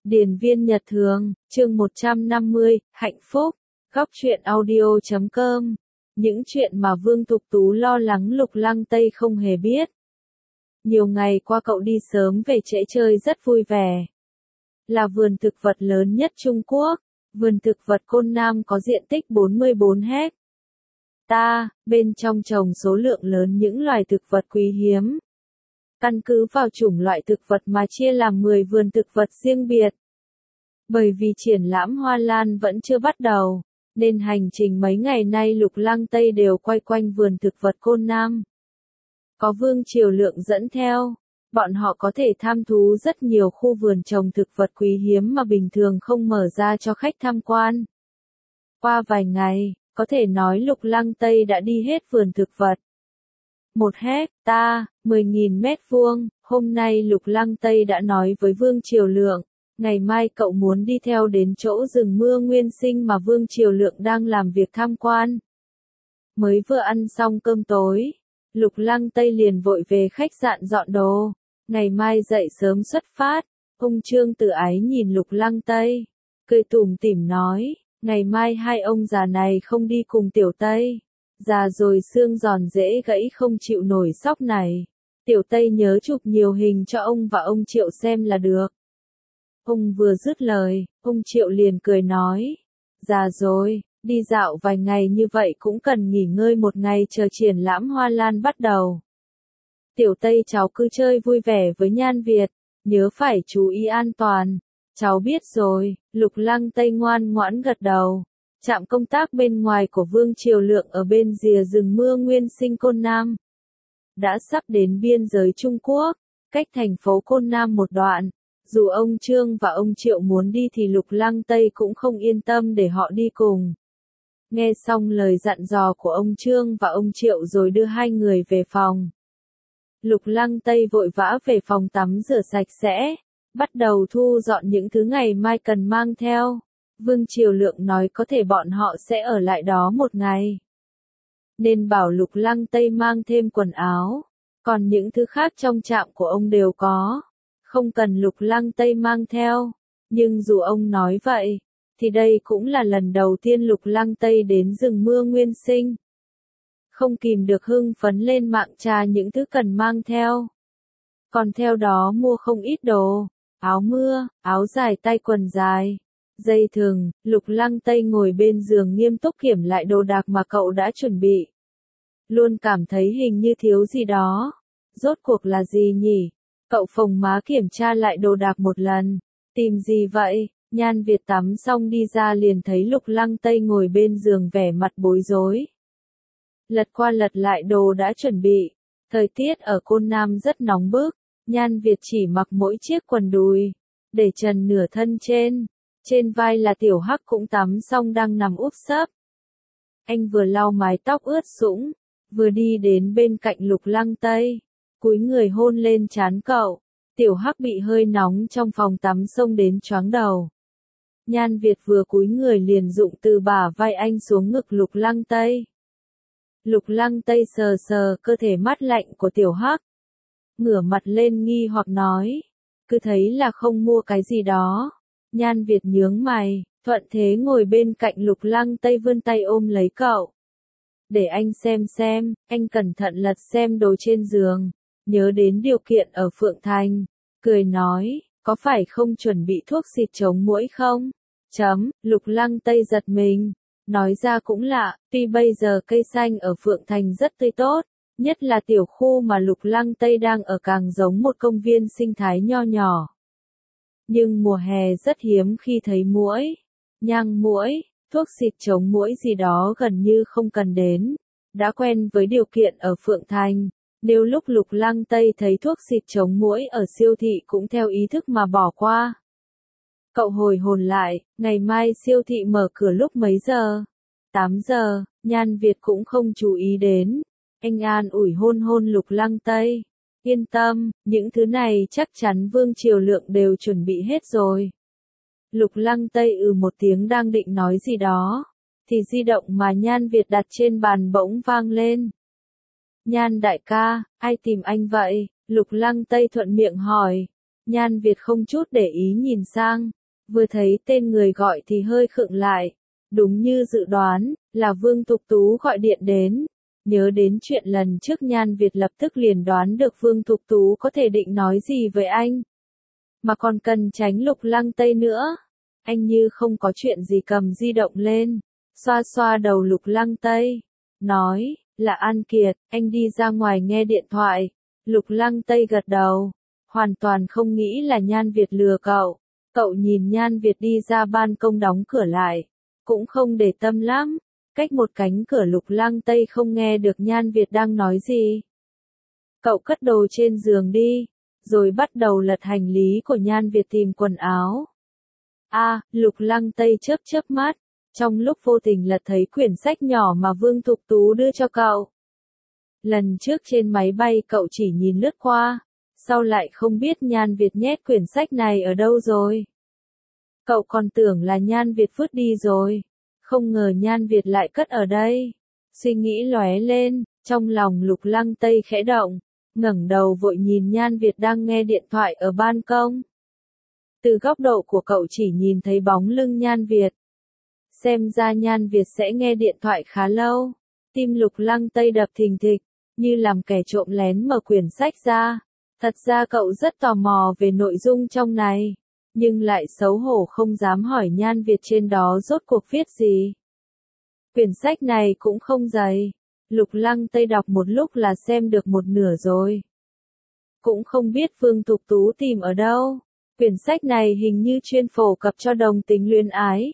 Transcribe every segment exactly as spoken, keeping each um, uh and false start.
Điền viên Nhật Thường, chương một trăm năm mươi, hạnh phúc, góc truyện audio chấm com. Những chuyện mà Vương Thục Tú lo lắng Lục Lăng Tây không hề biết. Nhiều ngày qua cậu đi sớm về trễ chơi rất vui vẻ. Là vườn thực vật lớn nhất Trung Quốc, vườn thực vật Côn Nam có diện tích bốn mươi bốn héc ta, bên trong trồng số lượng lớn những loài thực vật quý hiếm. Căn cứ vào chủng loại thực vật mà chia làm mười vườn thực vật riêng biệt. Bởi vì triển lãm hoa lan vẫn chưa bắt đầu, nên hành trình mấy ngày nay Lục Lăng Tây đều quay quanh vườn thực vật Côn Nam. Có Vương Triều Lượng dẫn theo, bọn họ có thể tham thú rất nhiều khu vườn trồng thực vật quý hiếm mà bình thường không mở ra cho khách tham quan. Qua vài ngày, có thể nói Lục Lăng Tây đã đi hết vườn thực vật. Một héc ta, mười nghìn mét vuông, hôm nay Lục Lăng Tây đã nói với Vương Triều Lượng, ngày mai cậu muốn đi theo đến chỗ rừng mưa nguyên sinh mà Vương Triều Lượng đang làm việc tham quan. Mới vừa ăn xong cơm tối, Lục Lăng Tây liền vội về khách sạn dọn đồ, ngày mai dậy sớm xuất phát. Ông Trương Tử Ái nhìn Lục Lăng Tây, cười tủm tỉm nói, ngày mai hai ông già này không đi cùng Tiểu Tây. Già rồi xương giòn dễ gãy không chịu nổi sóc này. Tiểu Tây nhớ chụp nhiều hình cho ông và ông Triệu xem là được. Ông vừa dứt lời, ông Triệu liền cười nói. Già rồi, đi dạo vài ngày như vậy cũng cần nghỉ ngơi một ngày chờ triển lãm hoa lan bắt đầu. Tiểu Tây cháu cứ chơi vui vẻ với Nhan Việt, nhớ phải chú ý an toàn. Cháu biết rồi, Lục Lăng Tây ngoan ngoãn gật đầu. Trạm công tác bên ngoài của Vương Triều Lượng ở bên rìa rừng mưa nguyên sinh Côn Nam. Đã sắp đến biên giới Trung Quốc, cách thành phố Côn Nam một đoạn. Dù ông Trương và ông Triệu muốn đi thì Lục Lăng Tây cũng không yên tâm để họ đi cùng. Nghe xong lời dặn dò của ông Trương và ông Triệu rồi đưa hai người về phòng. Lục Lăng Tây vội vã về phòng tắm rửa sạch sẽ, bắt đầu thu dọn những thứ ngày mai cần mang theo. Vương Triều Lượng nói có thể bọn họ sẽ ở lại đó một ngày. Nên bảo Lục Lăng Tây mang thêm quần áo. Còn những thứ khác trong trạm của ông đều có. Không cần Lục Lăng Tây mang theo. Nhưng dù ông nói vậy, thì đây cũng là lần đầu tiên Lục Lăng Tây đến rừng mưa nguyên sinh. Không kìm được hưng phấn lên mạng tra những thứ cần mang theo. Còn theo đó mua không ít đồ. Áo mưa, áo dài tay quần dài. Dây thừng, Lục Lăng Tây ngồi bên giường nghiêm túc kiểm lại đồ đạc mà cậu đã chuẩn bị. Luôn cảm thấy hình như thiếu gì đó. Rốt cuộc là gì nhỉ? Cậu phồng má kiểm tra lại đồ đạc một lần. Tìm gì vậy? Nhan Việt tắm xong đi ra liền thấy Lục Lăng Tây ngồi bên giường vẻ mặt bối rối. Lật qua lật lại đồ đã chuẩn bị. Thời tiết ở Côn Nam rất nóng bức. Nhan Việt chỉ mặc mỗi chiếc quần đùi. Để trần nửa thân trên. Trên vai là Tiểu Hắc cũng tắm xong đang nằm úp sấp. Anh vừa lau mái tóc ướt sũng, vừa đi đến bên cạnh Lục Lăng Tây, cúi người hôn lên trán cậu. Tiểu Hắc bị hơi nóng trong phòng tắm xông đến choáng đầu. Nhan Việt vừa cúi người liền dụng từ bả vai anh xuống ngực Lục Lăng Tây. Lục Lăng Tây sờ sờ cơ thể mát lạnh của Tiểu Hắc. Ngửa mặt lên nghi hoặc nói, cứ thấy là không mua cái gì đó. Nhan Việt nhướng mày, thuận thế ngồi bên cạnh Lục Lăng Tây vươn tay ôm lấy cậu. Để anh xem xem, anh cẩn thận lật xem đồ trên giường, nhớ đến điều kiện ở Phượng Thành, cười nói, có phải không chuẩn bị thuốc xịt chống muỗi không? Chấm, Lục Lăng Tây giật mình, nói ra cũng lạ, tuy bây giờ cây xanh ở Phượng Thành rất tươi tốt, nhất là tiểu khu mà Lục Lăng Tây đang ở càng giống một công viên sinh thái nho nhỏ. Nhưng mùa hè rất hiếm khi thấy muỗi, nhang muỗi, thuốc xịt chống muỗi gì đó gần như không cần đến. Đã quen với điều kiện ở Phượng Thành, nếu lúc Lục Lăng Tây thấy thuốc xịt chống muỗi ở siêu thị cũng theo ý thức mà bỏ qua. Cậu hồi hồn lại, ngày mai siêu thị mở cửa lúc mấy giờ? tám giờ, Nhan Việt cũng không chú ý đến. Anh an ủi hôn hôn Lục Lăng Tây. Yên tâm, những thứ này chắc chắn Vương Triều Lượng đều chuẩn bị hết rồi. Lục Lăng Tây ừ một tiếng đang định nói gì đó, thì di động mà Nhan Việt đặt trên bàn bỗng vang lên. Nhan đại ca, ai tìm anh vậy? Lục Lăng Tây thuận miệng hỏi. Nhan Việt không chút để ý nhìn sang, vừa thấy tên người gọi thì hơi khựng lại. Đúng như dự đoán, là Vương Tục Tú gọi điện đến. Nhớ đến chuyện lần trước Nhan Việt lập tức liền đoán được Vương Tục Tú có thể định nói gì với anh. Mà còn cần tránh Lục Lăng Tây nữa. Anh như không có chuyện gì cầm di động lên, xoa xoa đầu Lục Lăng Tây. Nói, là An Kiệt, anh đi ra ngoài nghe điện thoại. Lục Lăng Tây gật đầu, hoàn toàn không nghĩ là Nhan Việt lừa cậu. Cậu nhìn Nhan Việt đi ra ban công đóng cửa lại, cũng không để tâm lắm. Cách một cánh cửa Lục Lăng Tây không nghe được Nhan Việt đang nói gì. Cậu cất đồ trên giường đi, rồi bắt đầu lật hành lý của Nhan Việt tìm quần áo. A, à, Lục Lăng Tây chớp chớp mắt, trong lúc vô tình lật thấy quyển sách nhỏ mà Vương Thục Tú đưa cho cậu. Lần trước trên máy bay cậu chỉ nhìn lướt qua, sau lại không biết Nhan Việt nhét quyển sách này ở đâu rồi. Cậu còn tưởng là Nhan Việt vứt đi rồi, không ngờ Nhan Việt lại cất ở đây. Suy nghĩ lóe lên, trong lòng Lục Lăng Tây khẽ động, ngẩng đầu vội nhìn Nhan Việt đang nghe điện thoại ở ban công. Từ góc độ của cậu chỉ nhìn thấy bóng lưng Nhan Việt. Xem ra Nhan Việt sẽ nghe điện thoại khá lâu. Tim Lục Lăng Tây đập thình thịch, như làm kẻ trộm lén mở quyển sách ra. Thật ra cậu rất tò mò về nội dung trong này, nhưng lại xấu hổ không dám hỏi Nhan Việt trên đó rốt cuộc viết gì. Quyển sách này cũng không dày, Lục Lăng Tây đọc một lúc là xem được một nửa rồi. Cũng không biết Vương Thục Tú tìm ở đâu. Quyển sách này hình như chuyên phổ cập cho đồng tính luyến ái.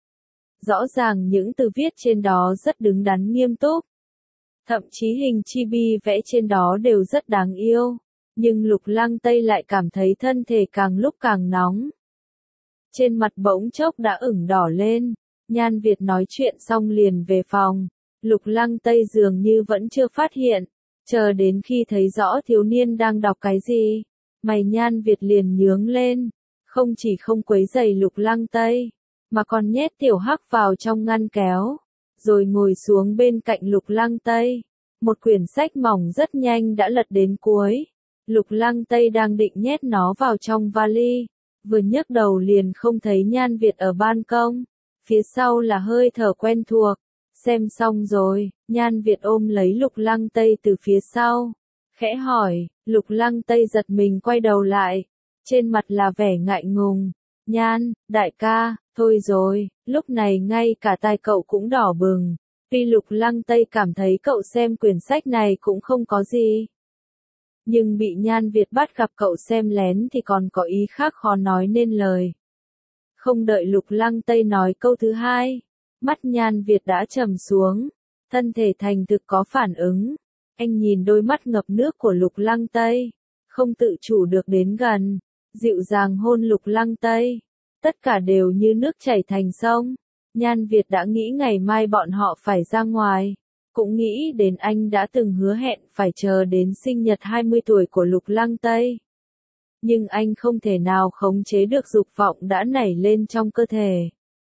Rõ ràng những từ viết trên đó rất đứng đắn nghiêm túc. Thậm chí hình chibi vẽ trên đó đều rất đáng yêu. Nhưng Lục Lăng Tây lại cảm thấy thân thể càng lúc càng nóng. Trên mặt bỗng chốc đã ửng đỏ lên. Nhan Việt nói chuyện xong liền về phòng. Lục Lăng Tây dường như vẫn chưa phát hiện. Chờ đến khi thấy rõ thiếu niên đang đọc cái gì, mày Nhan Việt liền nhướng lên. Không chỉ không quấy rầy Lục Lăng Tây, mà còn nhét tiểu hắc vào trong ngăn kéo, rồi ngồi xuống bên cạnh Lục Lăng Tây. Một quyển sách mỏng rất nhanh đã lật đến cuối. Lục Lăng Tây đang định nhét nó vào trong vali, vừa nhấc đầu liền không thấy Nhan Việt ở ban công. Phía sau là hơi thở quen thuộc. Xem xong rồi, Nhan Việt ôm lấy Lục Lăng Tây từ phía sau, khẽ hỏi. Lục Lăng Tây giật mình quay đầu lại, trên mặt là vẻ ngại ngùng. Nhan, đại ca, thôi rồi. Lúc này ngay cả tai cậu cũng đỏ bừng. Tuy Lục Lăng Tây cảm thấy cậu xem quyển sách này cũng không có gì, nhưng bị Nhan Việt bắt gặp cậu xem lén thì còn có ý khác khó nói nên lời. Không đợi Lục Lăng Tây nói câu thứ hai, mắt Nhan Việt đã trầm xuống, thân thể thành thực có phản ứng. Anh nhìn đôi mắt ngập nước của Lục Lăng Tây, không tự chủ được đến gần, dịu dàng hôn Lục Lăng Tây. Tất cả đều như nước chảy thành sông. Nhan Việt đã nghĩ ngày mai bọn họ phải ra ngoài, cũng nghĩ đến anh đã từng hứa hẹn phải chờ đến sinh nhật hai mươi tuổi của Lục Lăng Tây. Nhưng anh không thể nào khống chế được dục vọng đã nảy lên trong cơ thể.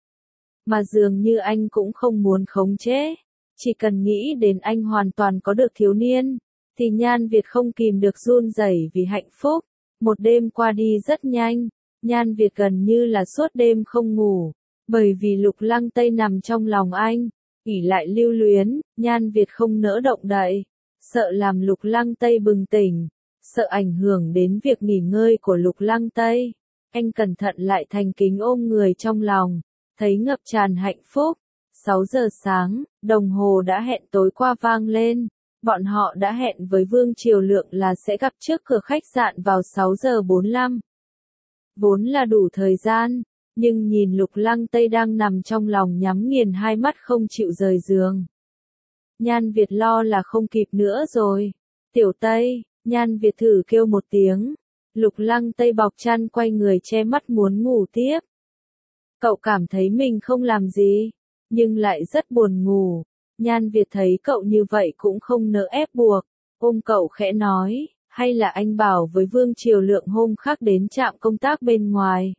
Mà dường như anh cũng không muốn khống chế. Chỉ cần nghĩ đến anh hoàn toàn có được thiếu niên, thì Nhan Việt không kìm được run rẩy vì hạnh phúc. Một đêm qua đi rất nhanh, Nhan Việt gần như là suốt đêm không ngủ, bởi vì Lục Lăng Tây nằm trong lòng anh, ỷ lại lưu luyến. Nhan Việt không nỡ động đậy, sợ làm Lục Lăng Tây bừng tỉnh, sợ ảnh hưởng đến việc nghỉ ngơi của Lục Lăng Tây. Anh cẩn thận lại thành kính ôm người trong lòng, thấy ngập tràn hạnh phúc. sáu giờ sáng, đồng hồ đã hẹn tối qua vang lên. Bọn họ đã hẹn với Vương Triều Lượng là sẽ gặp trước cửa khách sạn vào sáu giờ bốn mươi lăm. Vốn là đủ thời gian, nhưng nhìn Lục Lăng Tây đang nằm trong lòng nhắm nghiền hai mắt không chịu rời giường. Nhan Việt lo là không kịp nữa rồi. Tiểu Tây, Nhan Việt thử kêu một tiếng. Lục Lăng Tây bọc chăn quay người che mắt muốn ngủ tiếp. Cậu cảm thấy mình không làm gì, nhưng lại rất buồn ngủ. Nhan Việt thấy cậu như vậy cũng không nỡ ép buộc, ôm cậu khẽ nói, hay là anh bảo với Vương Triều Lượng hôm khác đến trạm công tác bên ngoài.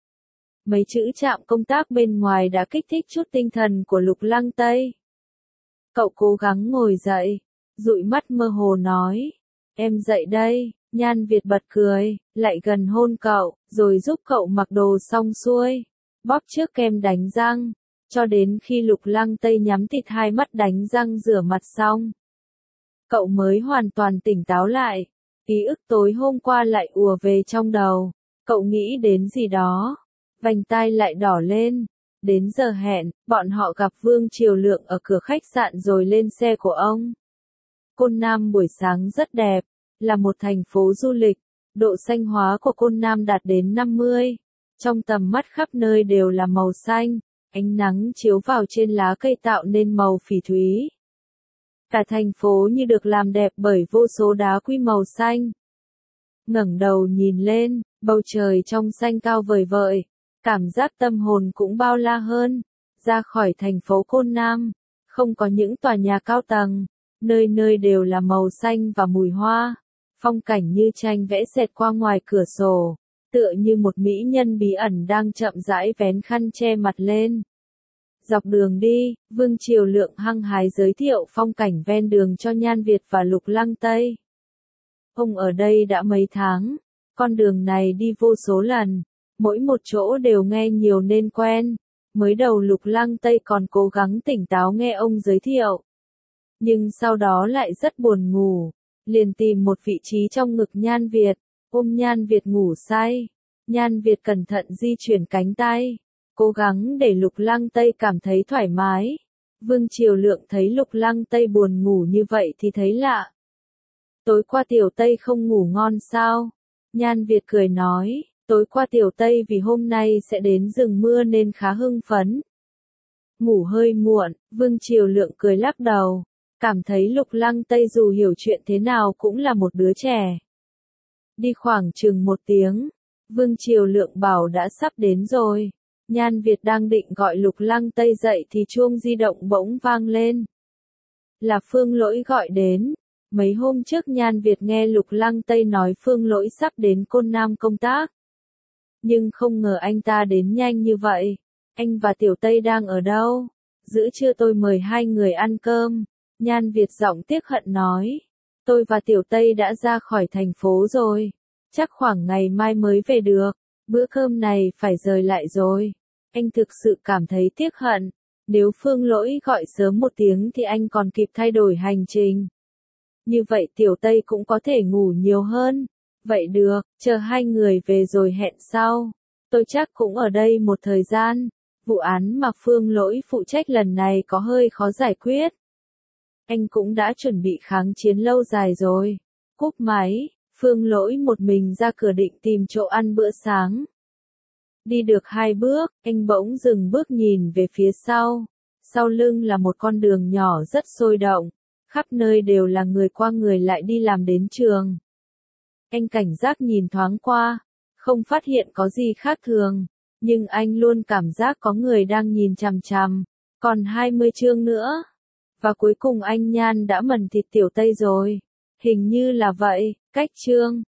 Mấy chữ trạm công tác bên ngoài đã kích thích chút tinh thần của Lục Lăng Tây. Cậu cố gắng ngồi dậy, dụi mắt mơ hồ nói, em dậy đây. Nhan Việt bật cười, lại gần hôn cậu, rồi giúp cậu mặc đồ xong xuôi, bóp trước kem đánh răng, cho đến khi Lục Lăng Tây nhắm tịt hai mắt đánh răng rửa mặt xong. Cậu mới hoàn toàn tỉnh táo lại, ký ức tối hôm qua lại ùa về trong đầu, cậu nghĩ đến gì đó, vành tai lại đỏ lên. Đến giờ hẹn, bọn họ gặp Vương Triều Lượng ở cửa khách sạn rồi lên xe của ông. Côn Nam buổi sáng rất đẹp, là một thành phố du lịch, độ xanh hóa của Côn Nam đạt đến năm mươi. Trong tầm mắt khắp nơi đều là màu xanh, ánh nắng chiếu vào trên lá cây tạo nên màu phỉ thúy. Cả thành phố như được làm đẹp bởi vô số đá quý màu xanh. Ngẩng đầu nhìn lên, bầu trời trong xanh cao vời vợi, cảm giác tâm hồn cũng bao la hơn. Ra khỏi thành phố Côn Nam, không có những tòa nhà cao tầng, nơi nơi đều là màu xanh và mùi hoa. Phong cảnh như tranh vẽ xẹt qua ngoài cửa sổ, tựa như một mỹ nhân bí ẩn đang chậm rãi vén khăn che mặt lên. Dọc đường đi, Vương Triều Lượng hăng hái giới thiệu phong cảnh ven đường cho Nhan Việt và Lục Lăng Tây. Ông ở đây đã mấy tháng, con đường này đi vô số lần, mỗi một chỗ đều nghe nhiều nên quen. Mới đầu Lục Lăng Tây còn cố gắng tỉnh táo nghe ông giới thiệu. Nhưng sau đó lại rất buồn ngủ, liền tìm một vị trí trong ngực Nhan Việt, ôm Nhan Việt ngủ say. Nhan Việt cẩn thận di chuyển cánh tay, cố gắng để Lục Lăng Tây cảm thấy thoải mái. Vương Triều Lượng thấy Lục Lăng Tây buồn ngủ như vậy thì thấy lạ. Tối qua Tiểu Tây không ngủ ngon sao? Nhan Việt cười nói, tối qua Tiểu Tây vì hôm nay sẽ đến rừng mưa nên khá hưng phấn. Ngủ hơi muộn, Vương Triều Lượng cười lắc đầu, cảm thấy Lục Lăng Tây dù hiểu chuyện thế nào cũng là một đứa trẻ. Đi khoảng chừng một tiếng, Vương Triều Lượng bảo đã sắp đến rồi. Nhan Việt đang định gọi Lục Lăng Tây dậy thì chuông di động bỗng vang lên. Là Phương Lỗi gọi đến. Mấy hôm trước Nhan Việt nghe Lục Lăng Tây nói Phương Lỗi sắp đến Côn Nam công tác. Nhưng không ngờ anh ta đến nhanh như vậy. Anh và Tiểu Tây đang ở đâu? Giữa trưa tôi mời hai người ăn cơm. Nhan Việt giọng tiếc hận nói. Tôi và Tiểu Tây đã ra khỏi thành phố rồi. Chắc khoảng ngày mai mới về được. Bữa cơm này phải rời lại rồi. Anh thực sự cảm thấy tiếc hận. Nếu Phương Lỗi gọi sớm một tiếng thì anh còn kịp thay đổi hành trình. Như vậy Tiểu Tây cũng có thể ngủ nhiều hơn. Vậy được, chờ hai người về rồi hẹn sau. Tôi chắc cũng ở đây một thời gian. Vụ án mà Phương Lỗi phụ trách lần này có hơi khó giải quyết. Anh cũng đã chuẩn bị kháng chiến lâu dài rồi. Cúp máy, Phương Lỗi một mình ra cửa định tìm chỗ ăn bữa sáng. Đi được hai bước, anh bỗng dừng bước nhìn về phía sau. Sau lưng là một con đường nhỏ rất sôi động. Khắp nơi đều là người qua người lại đi làm đến trường. Anh cảnh giác nhìn thoáng qua, không phát hiện có gì khác thường, nhưng anh luôn cảm giác có người đang nhìn chằm chằm. Còn hai mươi chương nữa. Và cuối cùng anh Nhan đã mần thịt Tiểu Tây rồi. Hình như là vậy, cách chương.